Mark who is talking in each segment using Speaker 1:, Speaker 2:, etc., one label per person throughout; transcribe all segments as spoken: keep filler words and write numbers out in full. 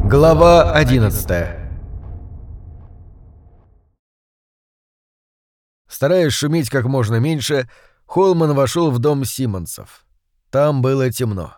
Speaker 1: Глава одиннадцатая. Стараясь шуметь как можно меньше, Холман вошел в дом Симмонсов. Там было темно.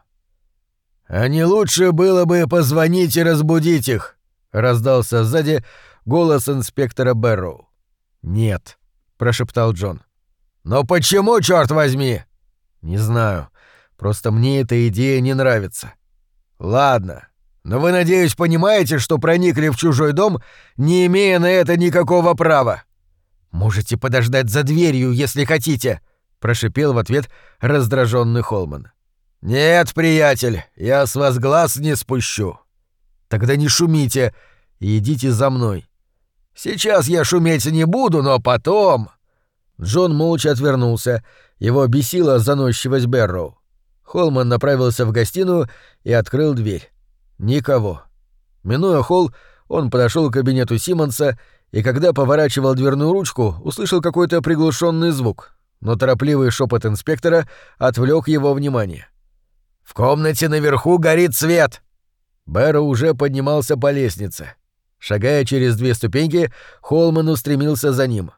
Speaker 1: «А не лучше было бы позвонить и разбудить их?» — раздался сзади голос инспектора Бэрроу. «Нет», — прошептал Джон. «Но почему, чёрт возьми?» «Не знаю. Просто мне эта идея не нравится». «Ладно. Но вы, надеюсь, понимаете, что проникли в чужой дом, не имея на это никакого права?» «Можете подождать за дверью, если хотите», — прошипел в ответ раздраженный Холман. «Нет, приятель, я с вас глаз не спущу». «Тогда не шумите и идите за мной». «Сейчас я шуметь не буду, но потом...» Джон молча отвернулся, его бесила заносчивость Бэрроу. Холман направился в гостиную и открыл дверь. Никого. Минуя холл, он подошел к кабинету Симмонса и, когда поворачивал дверную ручку, услышал какой-то приглушенный звук, но торопливый шепот инспектора отвлек его внимание. «В комнате наверху горит свет!» Бэрроу уже поднимался по лестнице. Шагая через две ступеньки, Холман устремился за ним.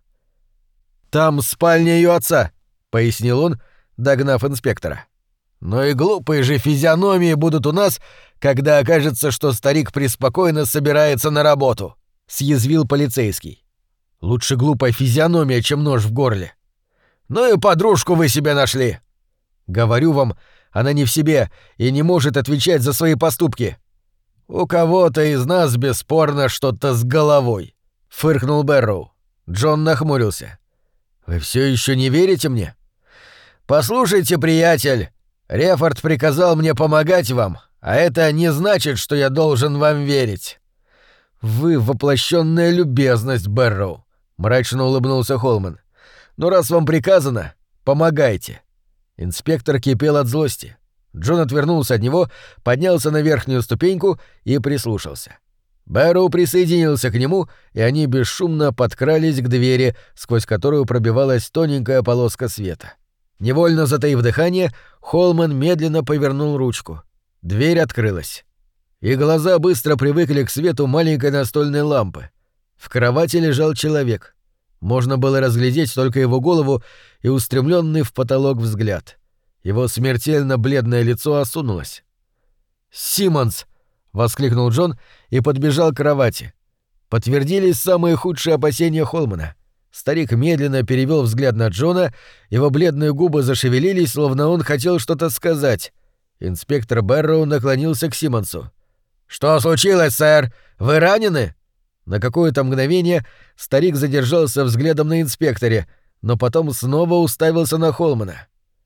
Speaker 1: «Там спальня ее отца», — пояснил он, догнав инспектора. «Но и глупые же физиономии будут у нас, когда окажется, что старик преспокойно собирается на работу», — съязвил полицейский. «Лучше глупая физиономия, чем нож в горле». «Ну и подружку вы себе нашли». «Говорю вам, она не в себе и не может отвечать за свои поступки». «У кого-то из нас бесспорно что-то с головой», — фыркнул Бэрроу. Джон нахмурился. «Вы все еще не верите мне?» «Послушайте, приятель, Рефорд приказал мне помогать вам, а это не значит, что я должен вам верить». «Вы воплощенная любезность, Бэрроу», — мрачно улыбнулся Холман. «Но раз вам приказано, помогайте». Инспектор кипел от злости. Джон отвернулся от него, поднялся на верхнюю ступеньку и прислушался. Бэрроу присоединился к нему, и они бесшумно подкрались к двери, сквозь которую пробивалась тоненькая полоска света. Невольно затаив дыхание, Холман медленно повернул ручку. Дверь открылась. И глаза быстро привыкли к свету маленькой настольной лампы. В кровати лежал человек. Можно было разглядеть только его голову и устремленный в потолок взгляд. Его смертельно бледное лицо осунулось. «Симмонс!» — воскликнул Джон и подбежал к кровати. Подтвердились самые худшие опасения Холмана. Старик медленно перевел взгляд на Джона, его бледные губы зашевелились, словно он хотел что-то сказать. Инспектор Бэрроу наклонился к Симмонсу. «Что случилось, сэр? Вы ранены?» На какое-то мгновение старик задержался взглядом на инспекторе, но потом снова уставился на Холмана.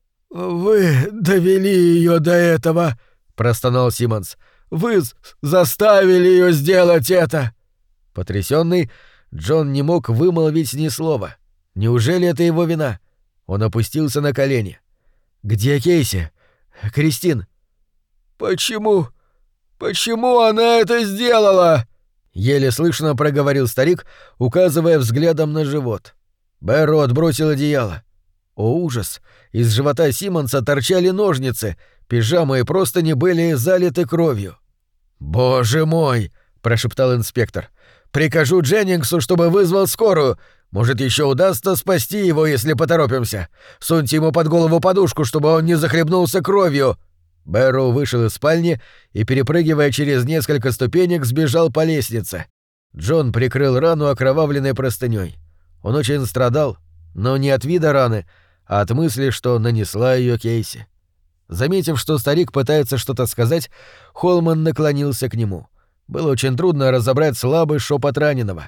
Speaker 1: «Вы довели ее до этого», — простонал Симмонс. «Вы заставили ее сделать это». Потрясенный, Джон не мог вымолвить ни слова. Неужели это его вина? Он опустился на колени. «Где Кейси? Кристин?» «Почему? Почему она это сделала?» Еле слышно проговорил старик, указывая взглядом на живот. Бэрроу отбросил одеяло. О, ужас! Из живота Симмонса торчали ножницы, пижама и простыни были залиты кровью. «Боже мой!» — прошептал инспектор. «Прикажу Дженнингсу, чтобы вызвал скорую. Может, еще удастся спасти его, если поторопимся. Суньте ему под голову подушку, чтобы он не захлебнулся кровью». Бэрроу вышел из спальни и, перепрыгивая через несколько ступенек, сбежал по лестнице. Джон прикрыл рану окровавленной простыней. Он очень страдал, но не от вида раны, а от мысли, что нанесла ее Кейси. Заметив, что старик пытается что-то сказать, Холман наклонился к нему. Было очень трудно разобрать слабый шепот раненого.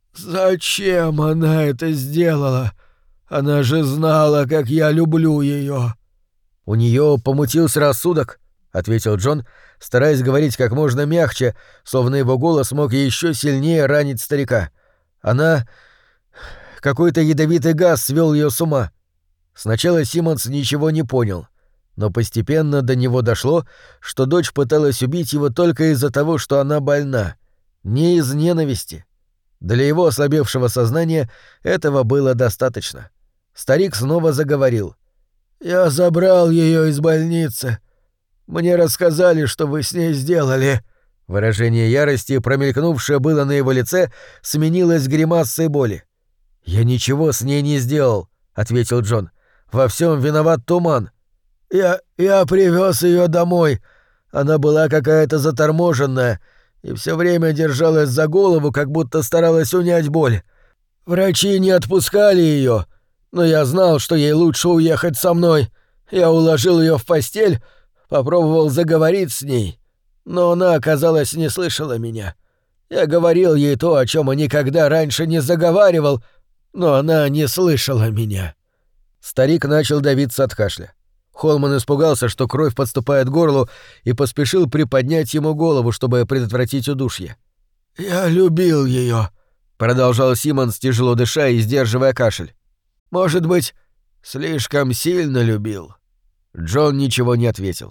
Speaker 1: «Зачем она это сделала? Она же знала, как я люблю ее». «У нее помутился рассудок», — ответил Джон, стараясь говорить как можно мягче, словно его голос мог еще сильнее ранить старика. «Она... Какой-то ядовитый газ свел ее с ума». Сначала Симмонс ничего не понял, но постепенно до него дошло, что дочь пыталась убить его только из-за того, что она больна, не из ненависти. Для его ослабевшего сознания этого было достаточно. Старик снова заговорил. «Я забрал ее из больницы. Мне рассказали, что вы с ней сделали. Выражение ярости, промелькнувшее было на его лице, сменилось гримасой боли. «Я ничего с ней не сделал», — ответил Джон. «Во всем виноват туман». «Я... я привез ее домой. Она была какая-то заторможенная и все время держалась за голову, как будто старалась унять боль. Врачи не отпускали ее, но я знал, что ей лучше уехать со мной. Я уложил ее в постель, попробовал заговорить с ней, но она, казалось, не слышала меня. Я говорил ей то, о чем никогда раньше не заговаривал, но она не слышала меня». Старик начал давиться от кашля. Холман испугался, что кровь подступает к горлу, и поспешил приподнять ему голову, чтобы предотвратить удушье. «Я любил ее», — продолжал Симмонс, тяжело дыша и сдерживая кашель. «Может быть, слишком сильно любил». Джон ничего не ответил.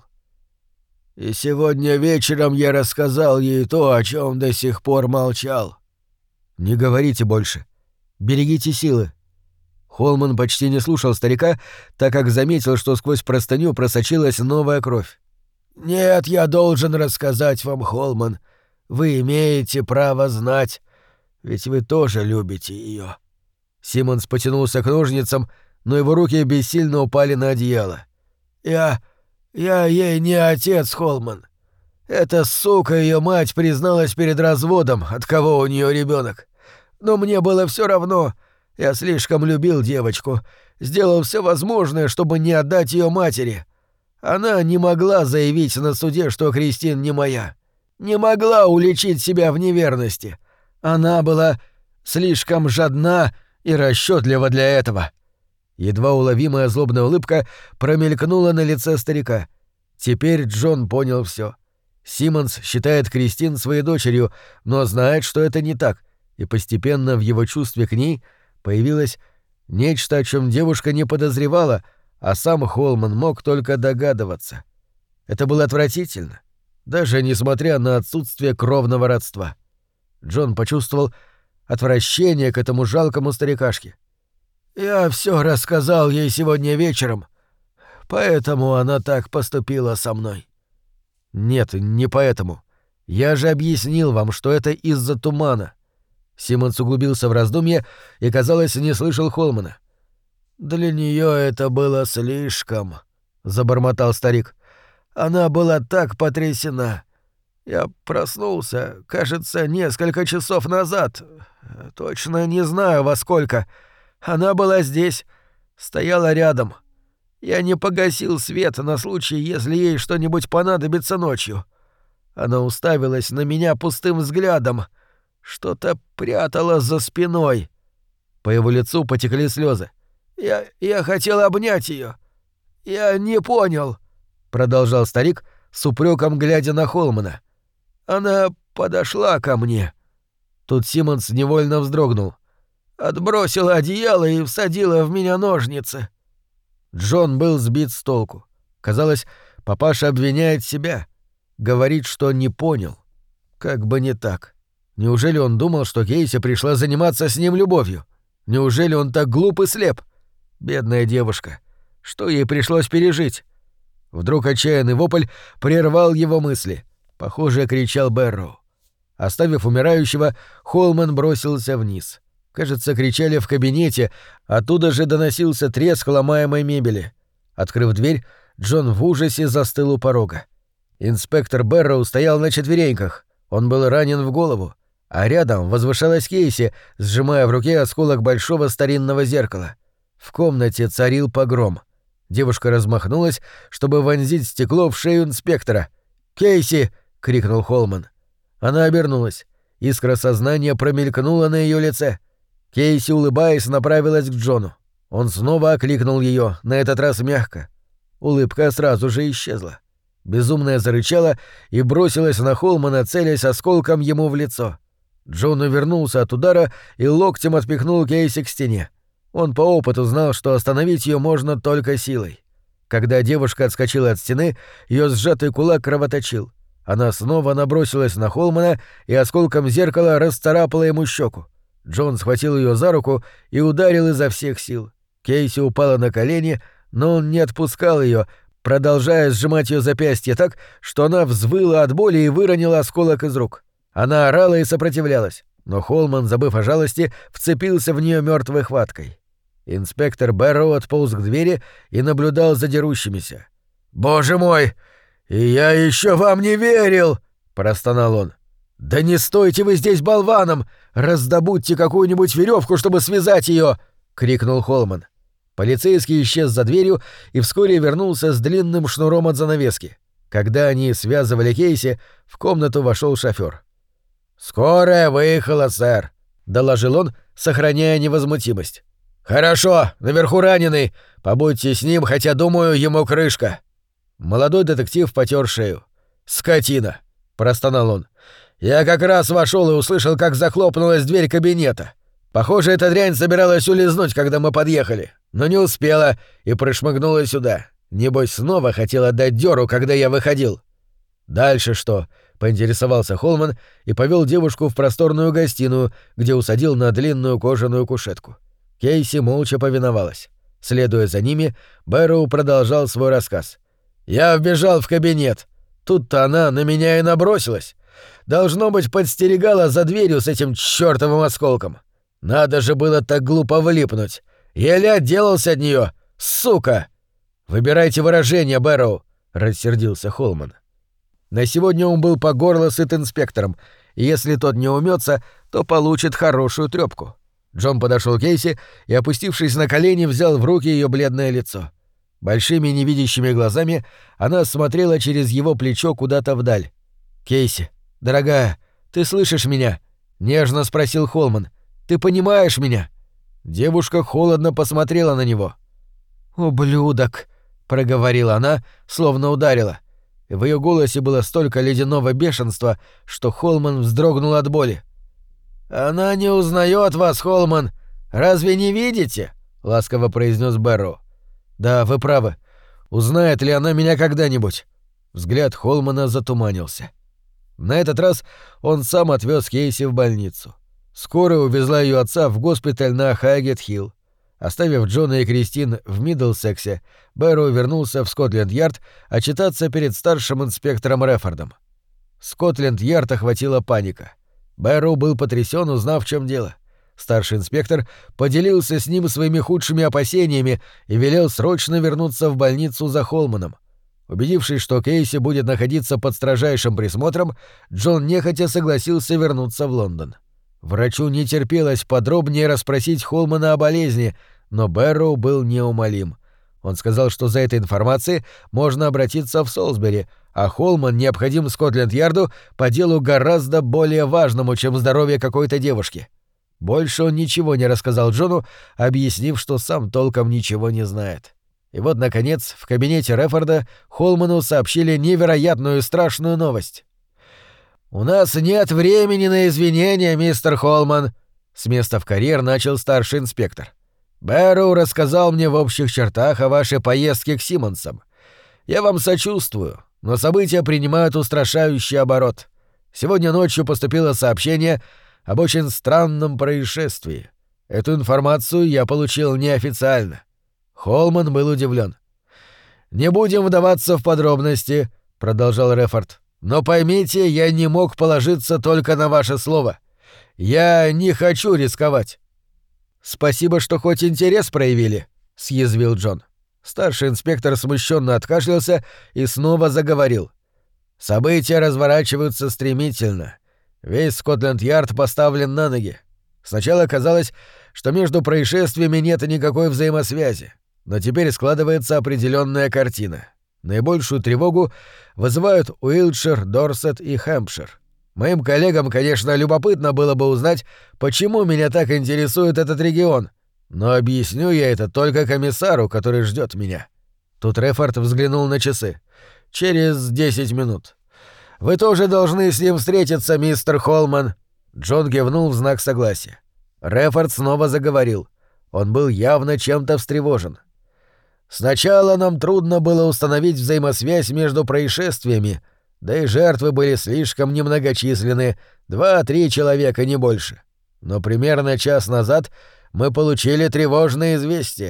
Speaker 1: «И сегодня вечером я рассказал ей то, о чем до сих пор молчал». «Не говорите больше. Берегите силы». Холман почти не слушал старика, так как заметил, что сквозь простыню просочилась новая кровь. «Нет, я должен рассказать вам, Холман. Вы имеете право знать, ведь вы тоже любите ее». Симмонс потянулся к ножницам, но его руки бессильно упали на одеяло. «Я... я ей не отец, Холман. Эта сука, ее мать, призналась перед разводом, от кого у нее ребенок. Но мне было все равно. Я слишком любил девочку, сделал все возможное, чтобы не отдать ее матери. Она не могла заявить на суде, что Кристин не моя. Не могла уличить себя в неверности. Она была слишком жадна и расчетлива для этого». Едва уловимая злобная улыбка промелькнула на лице старика. Теперь Джон понял все. Симмонс считает Кристин своей дочерью, но знает, что это не так, и постепенно в его чувстве к ней появилось нечто, о чем девушка не подозревала, а сам Холман мог только догадываться. Это было отвратительно, даже несмотря на отсутствие кровного родства. Джон почувствовал отвращение к этому жалкому старикашке. «Я все рассказал ей сегодня вечером, поэтому она так поступила со мной». «Нет, не поэтому. Я же объяснил вам, что это из-за тумана». Симмонс углубился в раздумье и, казалось, не слышал Холмана. «Для нее это было слишком», — забормотал старик. «Она была так потрясена. Я проснулся, кажется, несколько часов назад. Точно не знаю, во сколько. Она была здесь, стояла рядом. Я не погасил свет на случай, если ей что-нибудь понадобится ночью. Она уставилась на меня пустым взглядом, что-то прятала за спиной». По его лицу потекли слезы. «Я... я хотел обнять ее. Я не понял», — продолжал старик, с упреком глядя на Холмана. «Она подошла ко мне». Тут Симмонс невольно вздрогнул. «Отбросила одеяло и всадила в меня ножницы». Джон был сбит с толку. Казалось, папаша обвиняет себя. Говорит, что не понял. Как бы не так. Неужели он думал, что Кейси пришла заниматься с ним любовью? Неужели он так глуп и слеп? Бедная девушка. Что ей пришлось пережить? Вдруг отчаянный вопль прервал его мысли. Похоже, кричал Бэрроу. Оставив умирающего, Холман бросился вниз. Кажется, кричали в кабинете, оттуда же доносился треск ломаемой мебели. Открыв дверь, Джон в ужасе застыл у порога. Инспектор Бэрроу стоял на четвереньках. Он был ранен в голову, а рядом возвышалась Кейси, сжимая в руке осколок большого старинного зеркала. В комнате царил погром. Девушка размахнулась, чтобы вонзить стекло в шею инспектора. «Кейси!» — крикнул Холман. Она обернулась. Искра сознания промелькнула на ее лице. Кейси, улыбаясь, направилась к Джону. Он снова окликнул ее, на этот раз мягко. Улыбка сразу же исчезла. Безумная зарычала и бросилась на Холмана, целясь осколком ему в лицо. Джон увернулся от удара и локтем отпихнул Кейси к стене. Он по опыту знал, что остановить ее можно только силой. Когда девушка отскочила от стены, ее сжатый кулак кровоточил. Она снова набросилась на Холмана и осколком зеркала расцарапала ему щеку. Джон схватил ее за руку и ударил изо всех сил. Кейси упала на колени, но он не отпускал ее, продолжая сжимать ее запястье так, что она взвыла от боли и выронила осколок из рук. Она орала и сопротивлялась, но Холман, забыв о жалости, вцепился в нее мертвой хваткой. Инспектор Бэрроу отполз к двери и наблюдал за дерущимися. «Боже мой! И я еще вам не верил!» — простонал он. «Да не стойте вы здесь болваном! Раздобудьте какую-нибудь веревку, чтобы связать ее!» — крикнул Холман. Полицейский исчез за дверью и вскоре вернулся с длинным шнуром от занавески. Когда они связывали Кейси, в комнату вошел шофер. «Скорая выехала, сэр», — доложил он, сохраняя невозмутимость. «Хорошо, наверху раненый. Побудьте с ним, хотя, думаю, ему крышка». Молодой детектив потер шею. «Скотина», — простонал он. «Я как раз вошел и услышал, как захлопнулась дверь кабинета. Похоже, эта дрянь собиралась улизнуть, когда мы подъехали, но не успела и прошмыгнула сюда. Небось, снова хотела дать дёру, когда я выходил». «Дальше что?» — поинтересовался Холман и повел девушку в просторную гостиную, где усадил на длинную кожаную кушетку. Кейси молча повиновалась. Следуя за ними, Бэрроу продолжал свой рассказ. «Я вбежал в кабинет. Тут-то она на меня и набросилась. Должно быть, подстерегала за дверью с этим чёртовым осколком. Надо же было так глупо влипнуть. Еле отделался от неё, сука!» «Выбирайте выражение, Бэрроу», — рассердился Холман. На сегодня он был по горло сыт инспектором, и если тот не умется, то получит хорошую трёпку. Джон подошел к Кейси и, опустившись на колени, взял в руки ее бледное лицо. Большими невидящими глазами она смотрела через его плечо куда-то вдаль. «Кейси, дорогая, ты слышишь меня?» — нежно спросил Холман. «Ты понимаешь меня?» Девушка холодно посмотрела на него. «Ублюдок», — проговорила она, словно ударила. И в ее голосе было столько ледяного бешенства, что Холман вздрогнул от боли. «Она не узнает вас, Холман. Разве не видите?» — ласково произнес Бэрроу. «Да, вы правы. Узнает ли она меня когда-нибудь?» Взгляд Холмана затуманился. На этот раз он сам отвез Кейси в больницу. Скорая увезла ее отца в госпиталь на Хайгет-Хилл. Оставив Джона и Кристин в Миддлсексе, Бэрроу вернулся в Скотленд-Ярд отчитаться перед старшим инспектором Рефордом. Скотленд-Ярд охватила паника. Бэрроу был потрясен, узнав, в чем дело. Старший инспектор поделился с ним своими худшими опасениями и велел срочно вернуться в больницу за Холманом. Убедившись, что Кейси будет находиться под строжайшим присмотром, Джон нехотя согласился вернуться в Лондон. Врачу не терпелось подробнее расспросить Холмана о болезни, но Бэрроу был неумолим. Он сказал, что за этой информацией можно обратиться в Солсбери, а Холман необходим Скотленд-Ярду по делу гораздо более важному, чем здоровье какой-то девушки. Больше он ничего не рассказал Джону, объяснив, что сам толком ничего не знает. И вот, наконец, в кабинете Рефорда Холману сообщили невероятную и страшную новость. «У нас нет времени на извинения, мистер Холман», — с места в карьер начал старший инспектор. «Бэрроу рассказал мне в общих чертах о вашей поездке к Симмонсам. Я вам сочувствую, но события принимают устрашающий оборот. Сегодня ночью поступило сообщение об очень странном происшествии. Эту информацию я получил неофициально». Холман был удивлен. «Не будем вдаваться в подробности», — продолжал Рефорд. «Но поймите, я не мог положиться только на ваше слово. Я не хочу рисковать». «Спасибо, что хоть интерес проявили», — съязвил Джон. Старший инспектор смущенно откашлялся и снова заговорил. «События разворачиваются стремительно. Весь Скотленд-Ярд поставлен на ноги. Сначала казалось, что между происшествиями нет никакой взаимосвязи, но теперь складывается определенная картина. Наибольшую тревогу вызывают Уилтшир, Дорсет и Хэмпшир. Моим коллегам, конечно, любопытно было бы узнать, почему меня так интересует этот регион, но объясню я это только комиссару, который ждет меня». Тут Рефорд взглянул на часы. «Через десять минут. Вы тоже должны с ним встретиться, мистер Холман». Джон кивнул в знак согласия. Рефорд снова заговорил. Он был явно чем-то встревожен. «Сначала нам трудно было установить взаимосвязь между происшествиями, да и жертвы были слишком немногочисленны, два-три человека, не больше. Но примерно час назад мы получили тревожное известие.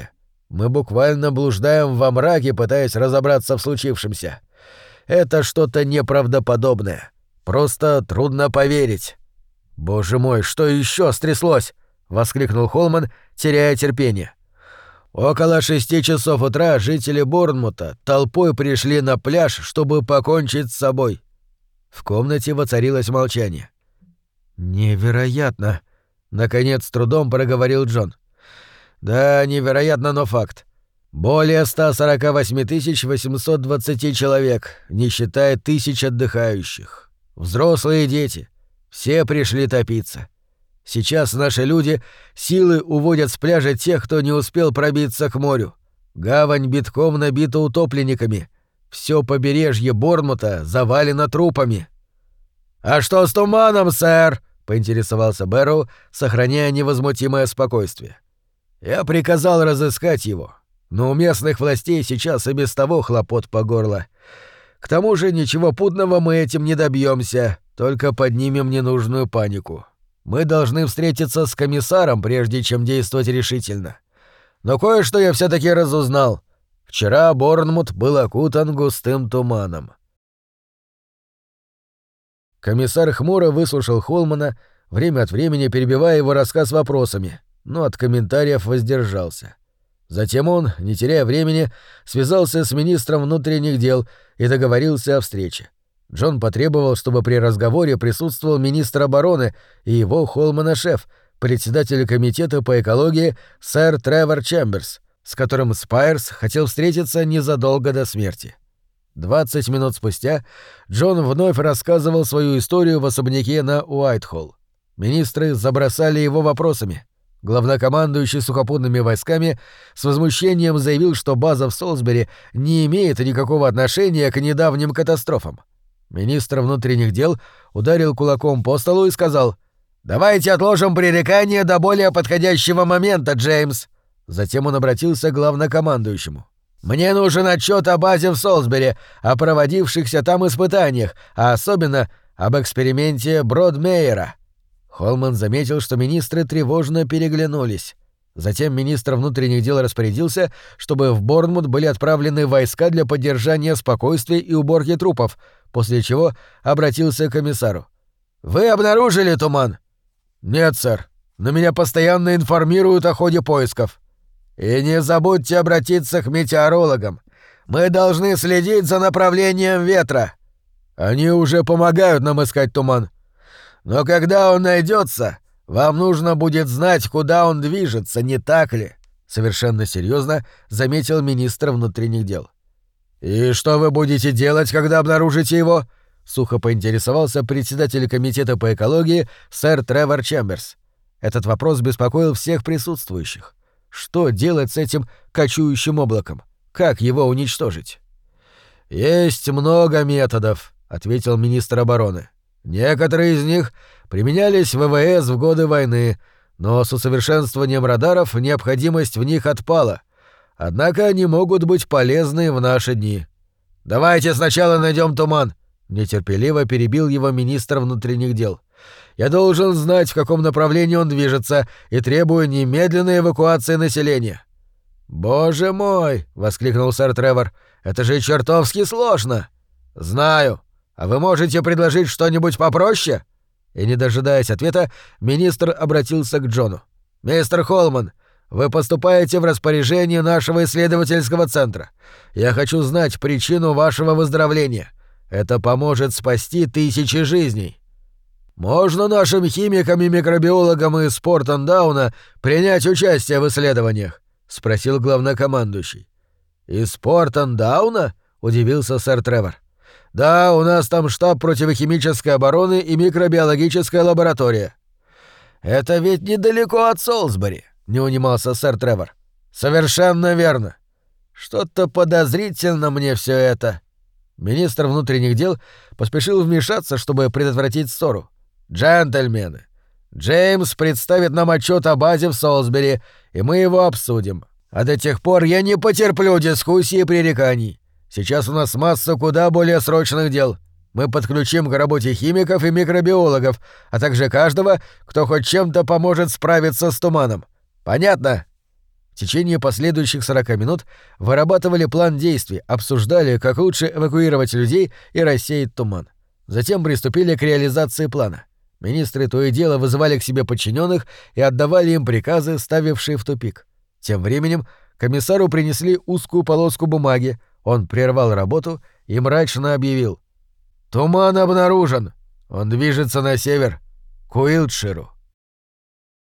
Speaker 1: Мы буквально блуждаем во мраке, пытаясь разобраться в случившемся. Это что-то неправдоподобное. Просто трудно поверить». «Боже мой, что еще стряслось?» — воскликнул Холман, теряя терпение. Около шести часов утра жители Борнмута толпой пришли на пляж, чтобы покончить с собой. В комнате воцарилось молчание. «Невероятно!» — наконец с трудом проговорил Джон. «Да, невероятно, но факт. Более ста сорока восьми тысяч восемьсот двадцати человек, не считая тысяч отдыхающих. Взрослые и дети. Все пришли топиться. Сейчас наши люди силы уводят с пляжа тех, кто не успел пробиться к морю. Гавань битком набита утопленниками. Все побережье Борнмута завалено трупами». «А что с туманом, сэр?» — поинтересовался Бэрроу, сохраняя невозмутимое спокойствие. «Я приказал разыскать его, но у местных властей сейчас и без того хлопот по горло. К тому же ничего путного мы этим не добьемся, только поднимем ненужную панику. Мы должны встретиться с комиссаром, прежде чем действовать решительно. Но кое-что я все-таки разузнал. Вчера Борнмут был окутан густым туманом». Комиссар хмуро выслушал Холмана, время от времени перебивая его рассказ вопросами, но от комментариев воздержался. Затем он, не теряя времени, связался с министром внутренних дел и договорился о встрече. Джон потребовал, чтобы при разговоре присутствовал министр обороны и его Холмана-шеф, председатель комитета по экологии сэр Тревор Чемберс, с которым Спайерс хотел встретиться незадолго до смерти. Двадцать минут спустя Джон вновь рассказывал свою историю в особняке на Уайтхолл. Министры забросали его вопросами. Главнокомандующий сухопутными войсками с возмущением заявил, что база в Солсбери не имеет никакого отношения к недавним катастрофам. Министр внутренних дел ударил кулаком по столу и сказал: «Давайте отложим пререкание до более подходящего момента, Джеймс». Затем он обратился к главнокомандующему. «Мне нужен отчет о базе в Солсбери, о проводившихся там испытаниях, а особенно об эксперименте Бродмейера». Холман заметил, что министры тревожно переглянулись. Затем министр внутренних дел распорядился, чтобы в Борнмут были отправлены войска для поддержания спокойствия и уборки трупов, после чего обратился к комиссару. «Вы обнаружили туман?» «Нет, сэр, но меня постоянно информируют о ходе поисков». «И не забудьте обратиться к метеорологам. Мы должны следить за направлением ветра». «Они уже помогают нам искать туман». «Но когда он найдется, вам нужно будет знать, куда он движется, не так ли?» — совершенно серьезно заметил министр внутренних дел. «И что вы будете делать, когда обнаружите его?» — сухо поинтересовался председатель комитета по экологии сэр Тревор Чемберс. Этот вопрос беспокоил всех присутствующих. Что делать с этим кочующим облаком? Как его уничтожить? «Есть много методов», — ответил министр обороны. «Некоторые из них применялись в ВВС в годы войны, но с усовершенствованием радаров необходимость в них отпала. Однако они могут быть полезны в наши дни». «Давайте сначала найдем туман», — нетерпеливо перебил его министр внутренних дел. «Я должен знать, в каком направлении он движется, и требую немедленной эвакуации населения». «Боже мой!» — воскликнул сэр Тревор. «Это же чертовски сложно!» «Знаю. А вы можете предложить что-нибудь попроще?» И, не дожидаясь ответа, министр обратился к Джону. «Мистер Холман, вы поступаете в распоряжение нашего исследовательского центра. Я хочу знать причину вашего выздоровления. Это поможет спасти тысячи жизней». «Можно нашим химикам и микробиологам из Портендауна принять участие в исследованиях?» — спросил главнокомандующий. «Из Портендауна?» — удивился сэр Тревор. «Да, у нас там штаб противохимической обороны и микробиологическая лаборатория». «Это ведь недалеко от Солсбери», — не унимался сэр Тревор. «Совершенно верно. Что-то подозрительно мне все это». Министр внутренних дел поспешил вмешаться, чтобы предотвратить ссору. «Джентльмены, Джеймс представит нам отчет о базе в Солсбери, и мы его обсудим. А до тех пор я не потерплю дискуссий и пререканий. Сейчас у нас масса куда более срочных дел. Мы подключим к работе химиков и микробиологов, а также каждого, кто хоть чем-то поможет справиться с туманом. Понятно?» В течение последующих сорока минут вырабатывали план действий, обсуждали, как лучше эвакуировать людей и рассеять туман. Затем приступили к реализации плана. Министры то и дело вызывали к себе подчиненных и отдавали им приказы, ставившие в тупик. Тем временем комиссару принесли узкую полоску бумаги, он прервал работу и мрачно объявил: «Туман обнаружен! Он движется на север, к Уилтширу».